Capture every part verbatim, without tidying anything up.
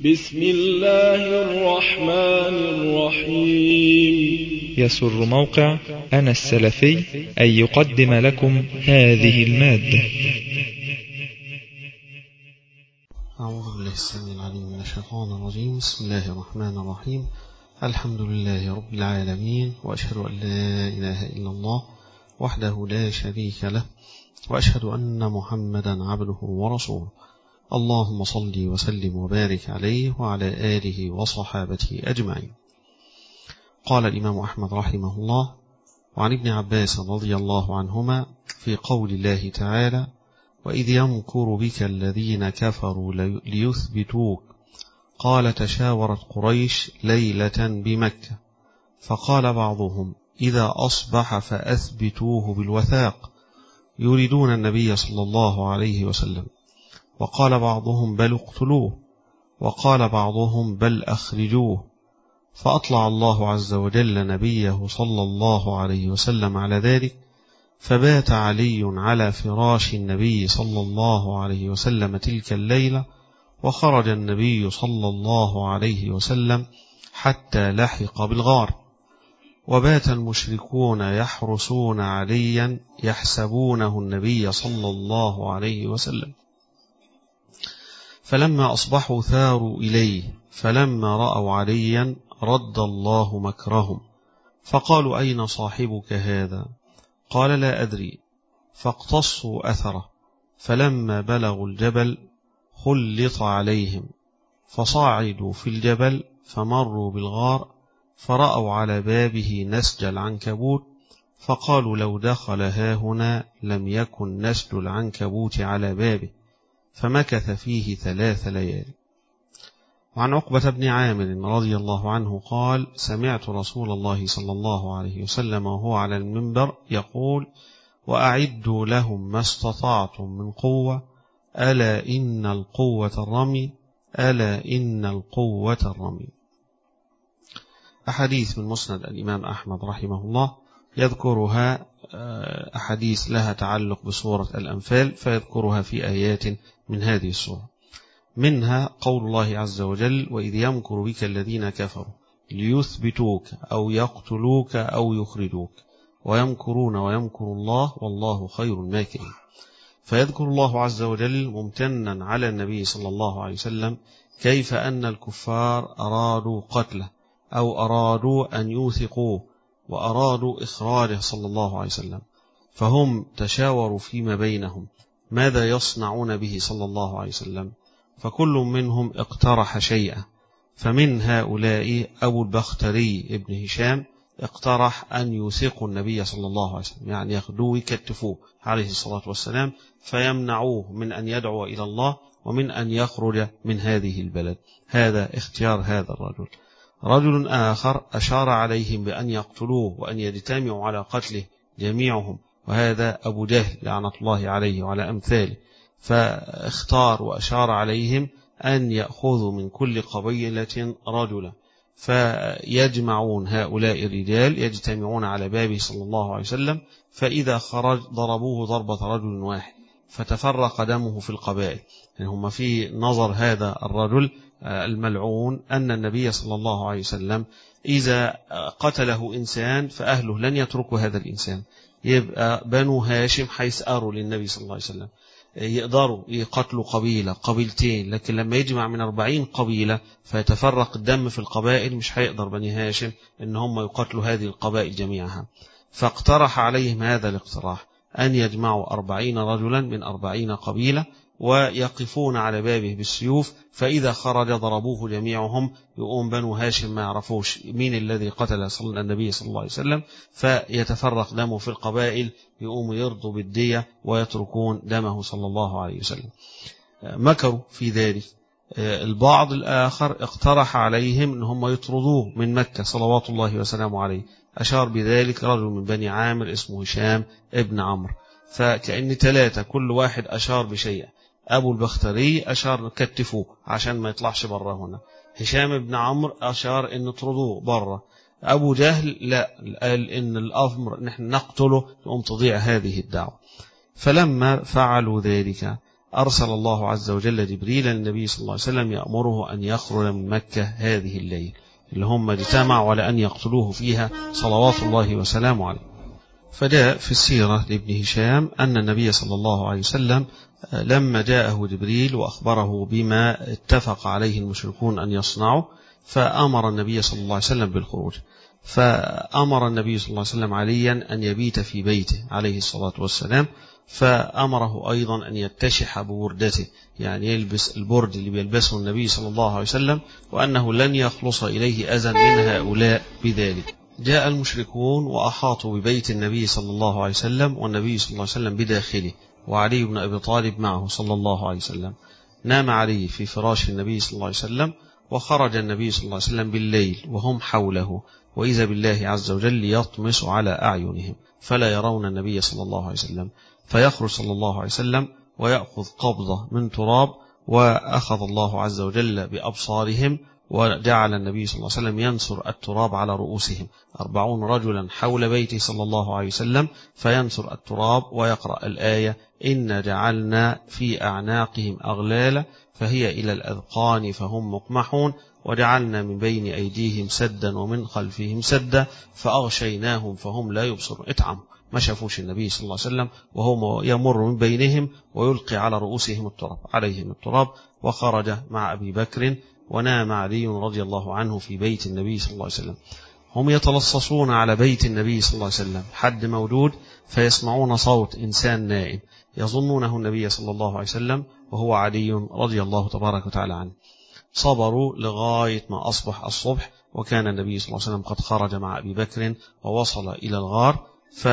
بسم الله الرحمن الرحيم. يسر موقع أنا السلفي أن يقدم لكم هذه المادة. أعوذ بالله السميع العليم من الشيطان الرجيم. بسم الله الرحمن الرحيم. الحمد لله رب العالمين، وأشهد أن لا إله إلا الله وحده لا شريك له، وأشهد أن محمدا عبده ورسوله. اللهم صل وسلم وبارك عليه وعلى آله وصحابته أجمعين. قال الإمام أحمد رحمه الله: وعن ابن عباس رضي الله عنهما في قول الله تعالى: وإذ يمكر بك الذين كفروا ليثبتوك، قال: تشاورت قريش ليلة بمكة، فقال بعضهم: إذا أصبح فأثبتوه بالوثاق، يريدون النبي صلى الله عليه وسلم. وقال بعضهم: بل اقتلوه. وقال بعضهم: بل أخرجوه. فأطلع الله عز وجل نبيه صلى الله عليه وسلم على ذلك، فبات علي على فراش النبي صلى الله عليه وسلم تلك الليلة، وخرج النبي صلى الله عليه وسلم حتى لحق بالغار، وبات المشركون يحرسون عليا يحسبونه النبي صلى الله عليه وسلم. فلما أصبحوا ثاروا إليه، فلما رأوا عليا رد الله مكرهم، فقالوا: أين صاحبك هذا؟ قال: لا أدري. فاقتصوا أثره، فلما بلغوا الجبل خلط عليهم، فصعدوا في الجبل فمروا بالغار، فرأوا على بابه نسج العنكبوت، فقالوا: لو دخل هاهنا لم يكن نسج العنكبوت على بابه، فمكث فيه ثلاث ليالي. وعن عقبة بن عامر رضي الله عنه قال: سمعت رسول الله صلى الله عليه وسلم وهو على المنبر يقول: وأعدوا لهم ما استطعتم من قوة، ألا إن القوة الرمي، ألا إن القوة الرمي. أحاديث من مسند الإمام أحمد رحمه الله يذكرها أحاديث لها تعلق بسورة الأنفال، فيذكرها في آيات من هذه السورة، منها قول الله عز وجل: وإذ يمكر بك الذين كفروا ليثبتوك أو يقتلوك أو يخرجوك، ويمكرون ويمكر الله والله خير الماكرين. فيذكر الله عز وجل ممتنا على النبي صلى الله عليه وسلم كيف أن الكفار أرادوا قتله أو أرادوا أن يوثقوه وأرادوا إخراجه صلى الله عليه وسلم، فهم تشاوروا فيما بينهم ماذا يصنعون به صلى الله عليه وسلم، فكل منهم اقترح شيئا. فمن هؤلاء أبو البختري ابن هشام اقترح أن يوثقوا النبي صلى الله عليه وسلم، يعني ياخدوه يكتفوه عليه الصلاة والسلام، فيمنعوه من أن يدعو إلى الله ومن أن يخرج من هذه البلد. هذا اختيار هذا الرجل. رجل آخر أشار عليهم بأن يقتلوه وأن يجتمعوا على قتله جميعهم، وهذا أبو جهل لعنة الله عليه وعلى أمثاله، فاختار وأشار عليهم أن يأخذوا من كل قبيلة رجلا، فيجمعون هؤلاء الرجال يجتمعون على بابه صلى الله عليه وسلم، فإذا خرج ضربوه ضربة رجل واحد، فتفرق دمه في القبائل. يعني هم في نظر هذا الرجل الملعون أن النبي صلى الله عليه وسلم إذا قتله إنسان فأهله لن يتركوا هذا الإنسان، يبقى بنو هاشم حيسأروا للنبي صلى الله عليه وسلم، يقدروا يقتلوا قبيلة قبيلتين، لكن لما يجمع من أربعين قبيلة فيتفرق الدم في القبائل مش هيقدر بني هاشم إن هم يقتلوا هذه القبائل جميعها. فاقترح عليهم هذا الاقتراح أن يجمعوا أربعين رجلا من أربعين قبيلة ويقفون على بابه بالسيوف، فإذا خرج ضربوه جميعهم، يقوم بنو هاشم ما يعرفوش مين الذي قتل صلى النبي صلى الله عليه وسلم، فيتفرق دمه في القبائل، يقوموا يرضوا بالدية ويتركون دمه صلى الله عليه وسلم. مكروا في ذلك. البعض الآخر اقترح عليهم أن هم يطردوه من مكة صلوات الله وسلامه عليه، أشار بذلك رجل من بني عامر اسمه هشام ابن عمرو. فكأن ثلاثة كل واحد أشار بشيء. أبو البختري أشار كتفوه عشان ما يطلعش برا هنا، هشام ابن عمرو أشار أن نطردوه برا، أبو جهل لا، قال إن الأمر نحن نقتله تقوم تضيع هذه الدعوة. فلما فعلوا ذلك أرسل الله عز وجل جبريل للنبي صلى الله عليه وسلم يأمره أن يخرج من مكة هذه الليل اللي هم اجتمعوا على أن يقتلوه فيها صلوات الله وسلامه عليه. فجاء في السيرة لابن هشام أن النبي صلى الله عليه وسلم لما جاءه جبريل وأخبره بما اتفق عليه المشركون أن يصنعوا فأمر النبي صلى الله عليه وسلم بالخروج. فأمر النبي صلى الله عليه وسلم عليا أن يبيت في بيته عليه الصلاة والسلام، فأمره أيضا أن يتشح بوردته، يعني يلبس البرد اللي بيلبسه النبي صلى الله عليه وسلم، وأنه لن يخلص إليه أذى من هؤلاء بذلك. جاء المشركون وأحاطوا ببيت النبي صلى الله عليه وسلم والنبي صلى الله عليه وسلم بداخله وعلي بن أبي طالب معه صلى الله عليه وسلم. نام علي في فراش النبي صلى الله عليه وسلم، وخرج النبي صلى الله عليه وسلم بالليل وهم حوله، وإذا بالله عز وجل يطمس على أعينهم فلا يرون النبي صلى الله عليه وسلم، فيخرج صلى الله عليه وسلم ويأخذ قبضة من تراب، وأخذ الله عز وجل بأبصارهم وجعل النبي صلى الله عليه وسلم ينثر التراب على رؤوسهم، أربعون رجلا حول بيته صلى الله عليه وسلم فينثر التراب ويقرأ الآية: إن جعلنا في أعناقهم أغلالا فهي إلى الأذقان فهم مقمحون، وجعلنا من بين أيديهم سدا ومن خلفهم سدا فأغشيناهم فهم لا يبصرون. اتعموا، ما شافوش النبي صلى الله عليه وسلم وهو يمر من بينهم ويلقي على رؤوسهم التراب عليهم التراب. وخرج مع أبي بكر، ونام علي رضي الله عنه في بيت النبي صلى الله عليه وسلم. هم يتلصصون على بيت النبي صلى الله عليه وسلم، حد موجود، فيسمعون صوت إنسان نائم يظنونه النبي صلى الله عليه وسلم وهو علي رضي الله تبارك وتعالى عنه. صبروا لغاية ما أصبح الصبح، وكان النبي صلى الله عليه وسلم قد خرج مع أبي بكر ووصل إلى الغار.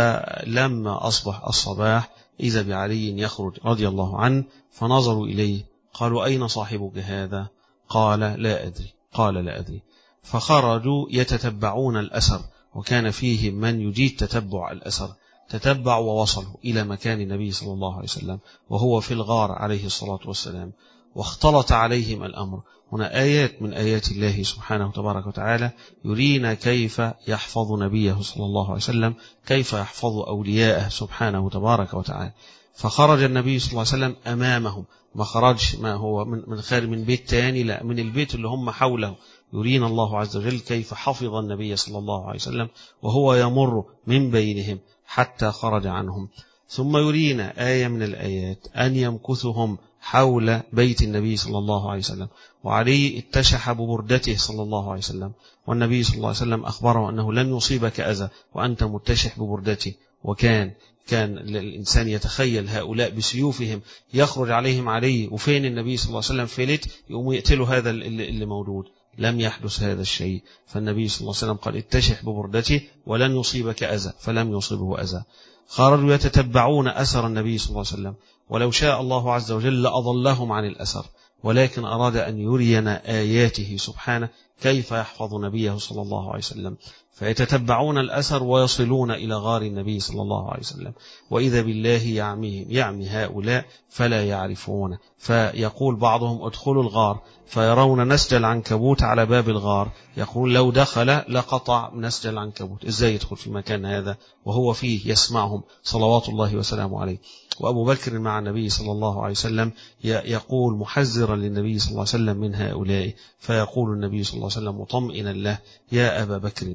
فلما أصبح الصباح إذا بعلي يخرج رضي الله عنه، فنظروا إليه قالوا: أين صاحبك هذا؟ قال: لا أدري. قال: لا أدري. فخرجوا يتتبعون الأثر، وكان فيهم من يجيد تتبع الأثر، تتبعوا ووصلوا إلى مكان النبي صلى الله عليه وسلم وهو في الغار عليه الصلاة والسلام، واختلط عليهم الأمر. هنا آيات من آيات الله سبحانه تبارك وتعالى يرينا كيف يحفظ نبيه صلى الله عليه وسلم، كيف يحفظ أولياءه سبحانه تبارك وتعالى. فخرج النبي صلى الله عليه وسلم أمامهم، ما خرج ما هو من خارج من بيت تاني، لا، من البيت اللي هم حوله. يرينا الله عز وجل كيف حفظ النبي صلى الله عليه وسلم وهو يمر من بينهم حتى خرج عنهم. ثم يرينا آية من الآيات أن يمكثهم حول بيت النبي صلى الله عليه وسلم، وعليه اتشح ببردته صلى الله عليه وسلم، والنبي صلى الله عليه وسلم أخبره أنه لن يصيبك أذى وأنت متشح ببردته. وكان كان الإنسان يتخيل هؤلاء بسيوفهم يخرج عليهم علي، وفين النبي صلى الله عليه وسلم فلت يقوموا يقتلوا هذا اللي موجود. لم يحدث هذا الشيء، فالنبي صلى الله عليه وسلم قال: اتشح ببردته ولن يصيبك أذى، فلم يصيبه أذى. خرجوا يتتبعون أثر النبي صلى الله عليه وسلم، ولو شاء الله عز وجل أضلهم عن الأثر، ولكن أراد أن يرينا آياته سبحانه كيف يحفظ نبيه صلى الله عليه وسلم. فيتتبعون الأثر ويصلون إلى غار النبي صلى الله عليه وسلم، وإذا بالله يعميهم يعمي هؤلاء فلا يعرفون. فيقول بعضهم: ادخلوا الغار، فيرون نسج العنكبوت على باب الغار، يقول لو دخل لقطع نسج العنكبوت. إزاي يدخل في مكان هذا وهو فيه يسمعهم صلوات الله وسلامه عليه؟ وأبو بكر مع النبي صلى الله عليه وسلم يقول محذرا للنبي صلى الله عليه وسلم من هؤلاء، فيقول النبي صلى الله عليه وسلم مطمئنا له: يا أبا بكر.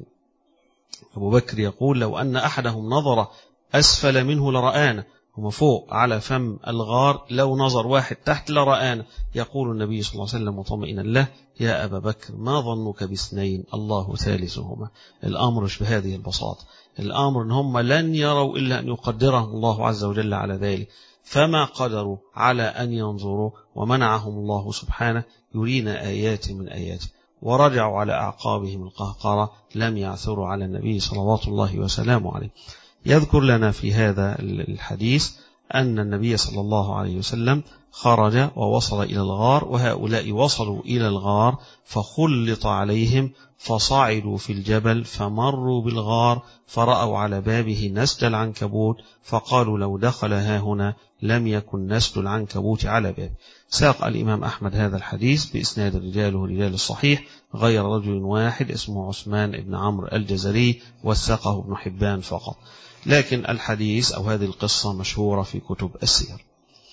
أبو بكر يقول: لو أن أحدهم نظر أسفل منه لرآنا، هم فوق على فم الغار، لو نظر واحد تحت لرآنا. يقول النبي صلى الله عليه وسلم مطمئنا له: يا أبا بكر، ما ظنك باثنين الله ثالثهما. الأمر مش بهذه البساطة، الأمر إن هم لن يروا إلا أن يقدرهم الله عز وجل على ذلك، فما قدروا على أن ينظروا، ومنعهم الله سبحانه. يرينا آيات من آياته، ورجعوا على أعقابهم القهقرة، لم يعثروا على النبي صلوات الله وسلامه عليه. يذكر لنا في هذا الحديث أن النبي صلى الله عليه وسلم خرج ووصل إلى الغار، وهؤلاء وصلوا إلى الغار فخلط عليهم، فصعدوا في الجبل فمروا بالغار، فرأوا على بابه نسج العنكبوت، فقالوا لو دخل ها هنا لم يكن نسج العنكبوت على بابه. ساق الإمام أحمد هذا الحديث بإسناد رجاله رجال الصحيح غير رجل واحد اسمه عثمان بن عمرو الجزري، وثقه ابن حبان فقط، لكن الحديث أو هذه القصة مشهورة في كتب السير.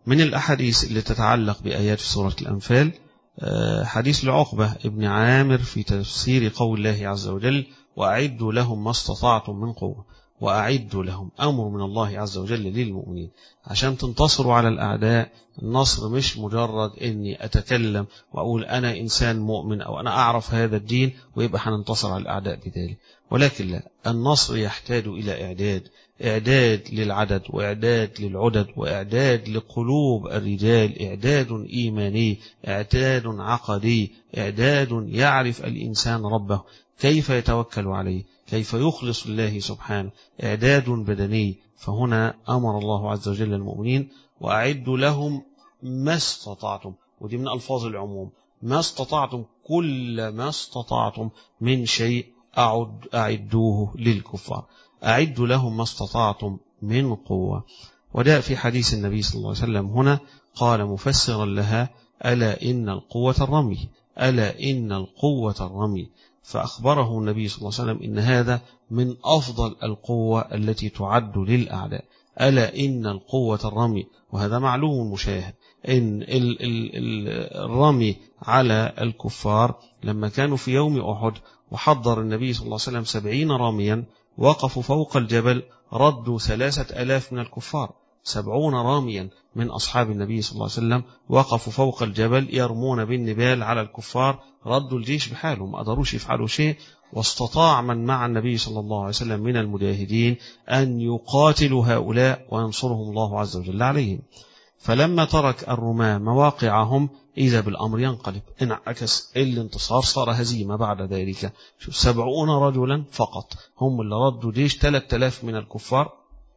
من الأحاديث اللي تتعلق بآيات سورة الأنفال حديث لعقبة ابن عامر في تفسير قول الله عز وجل: وأعدوا لهم ما استطعتم من قوة. وأعدوا لهم أمر من الله عز وجل للمؤمنين عشان تنتصروا على الأعداء. النصر مش مجرد أني أتكلم وأقول أنا إنسان مؤمن أو أنا أعرف هذا الدين ويبقى هننتصر على الأعداء بذلك، ولكن لا، النصر يحتاج إلى إعداد إعداد للعدد، وإعداد للعدد، وإعداد لقلوب الرجال، إعداد إيماني، إعداد عقدي، إعداد يعرف الإنسان ربه كيف يتوكل عليه، كيف يخلص لله سبحانه، إعداد بدني. فهنا أمر الله عز وجل المؤمنين: وأعدوا لهم ما استطعتم، ودي من ألفاظ العموم، ما استطعتم، كل ما استطعتم من شيء أعد أعدوه للكفار. أعدوا لهم ما استطعتم من قوة. وجاء في حديث النبي صلى الله عليه وسلم هنا قال مفسرا لها: ألا إن القوة الرمي، ألا إن القوة الرمي. فأخبره النبي صلى الله عليه وسلم إن هذا من أفضل القوة التي تعد للأعداء. ألا إن القوة الرمي، وهذا معلوم مشاهد، إن الرمي على الكفار لما كانوا في يوم أحد وحضر النبي صلى الله عليه وسلم سبعين راميا وقفوا فوق الجبل، ردوا ثلاثة ألاف من الكفار. سبعون راميا من أصحاب النبي صلى الله عليه وسلم وقفوا فوق الجبل يرمون بالنبال على الكفار، ردوا الجيش بحالهم، ما قدروش يفعلوا شيء. واستطاع من مع النبي صلى الله عليه وسلم من المجاهدين أن يقاتلوا هؤلاء وينصرهم الله عز وجل عليهم. فلما ترك الرماة مواقعهم إذا بالأمر ينقلب، انعكس الانتصار، صار هزيمة بعد ذلك. شوف، سبعون رجلا فقط هم اللي ردوا جيش ثلاثة آلاف من الكفار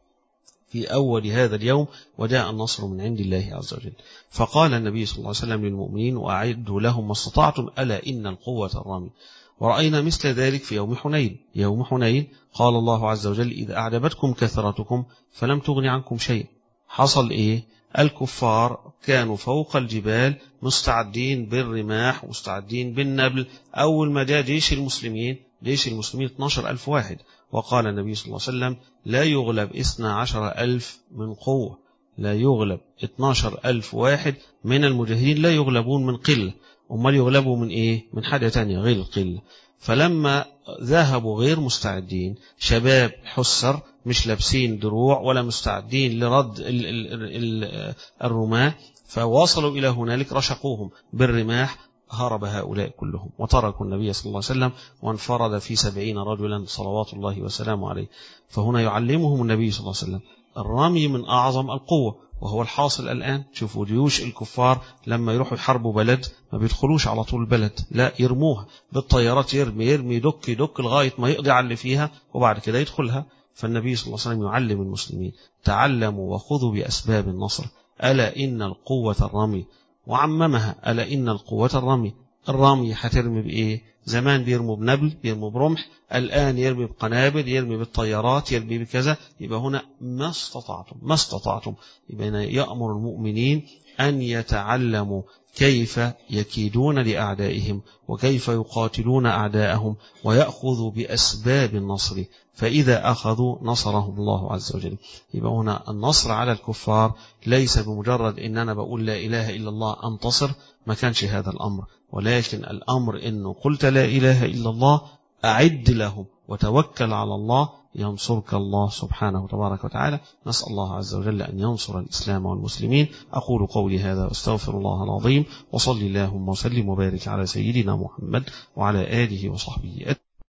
في أول هذا اليوم، وجاء النصر من عند الله عز وجل. فقال النبي صلى الله عليه وسلم للمؤمنين: وأعدوا لهم ما استطعتم، ألا إن القوة الرمي. ورأينا مثل ذلك في يوم حنين. يوم حنين قال الله عز وجل: إذا أعجبتكم كثرتكم فلم تغن عنكم شيء. حصل إيه؟ الكفار كانوا فوق الجبال مستعدين بالرماح مستعدين بالنبل. أول ما جاء جيش المسلمين، جيش المسلمين اثني عشر ألف واحد، وقال النبي صلى الله عليه وسلم: لا يغلب اثني عشر ألف من قوة، لا يغلب اثني عشر ألف واحد من المجاهدين، لا يغلبون من قلة. أمال يغلبوا من إيه؟ من حاجة تانية غير القلة. فلما ذهبوا غير مستعدين، شباب حسر مش لابسين دروع ولا مستعدين لرد ال ال ال الرماة، فوصلوا إلى هنالك رشقوهم بالرماح، هرب هؤلاء كلهم وتركوا النبي صلى الله عليه وسلم وانفرد في سبعين رجلا صلوات الله وسلامه عليه. فهنا يعلمهم النبي صلى الله عليه وسلم الرمي من أعظم القوة، وهو الحاصل الآن. شوفوا جيوش الكفار لما يروحوا يحاربوا بلد ما بيدخلوش على طول البلد، لا، يرموها بالطيارات، يرمي يرمي يدك يدك لغاية ما يقضي على اللي فيها وبعد كده يدخلها. فالنبي صلى الله عليه وسلم يعلم المسلمين: تعلموا وخذوا بأسباب النصر، ألا إن القوة الرمي. وعممها: ألا إن القوة الرمي. الرمي هترمي بإيه؟ زمان بيرموا بنبل، بيرموا برمح، الآن يرمي بقنابل، يرمي بالطيارات، يرمي بكذا. يبقى هنا ما استطعتم، ما استطعتم. يبقى يأمر المؤمنين أن يتعلموا كيف يكيدون لأعدائهم وكيف يقاتلون أعداءهم ويأخذوا بأسباب النصر، فإذا أخذوا نصرهم الله عز وجل. يبقى هنا النصر على الكفار ليس بمجرد إن أنا بقول لا إله إلا الله أنتصر، ما كانش هذا الأمر، ولكن الأمر إنه قلت لا إله إلا الله أعد لهم وتوكل على الله ينصرك الله سبحانه وتبارك وتعالى. نسأل الله عز وجل أن ينصر الإسلام والمسلمين. أقول قولي هذا واستغفر الله العظيم، وصلي اللهم وسلم وبارك على سيدنا محمد وعلى آله وصحبه أجمعين.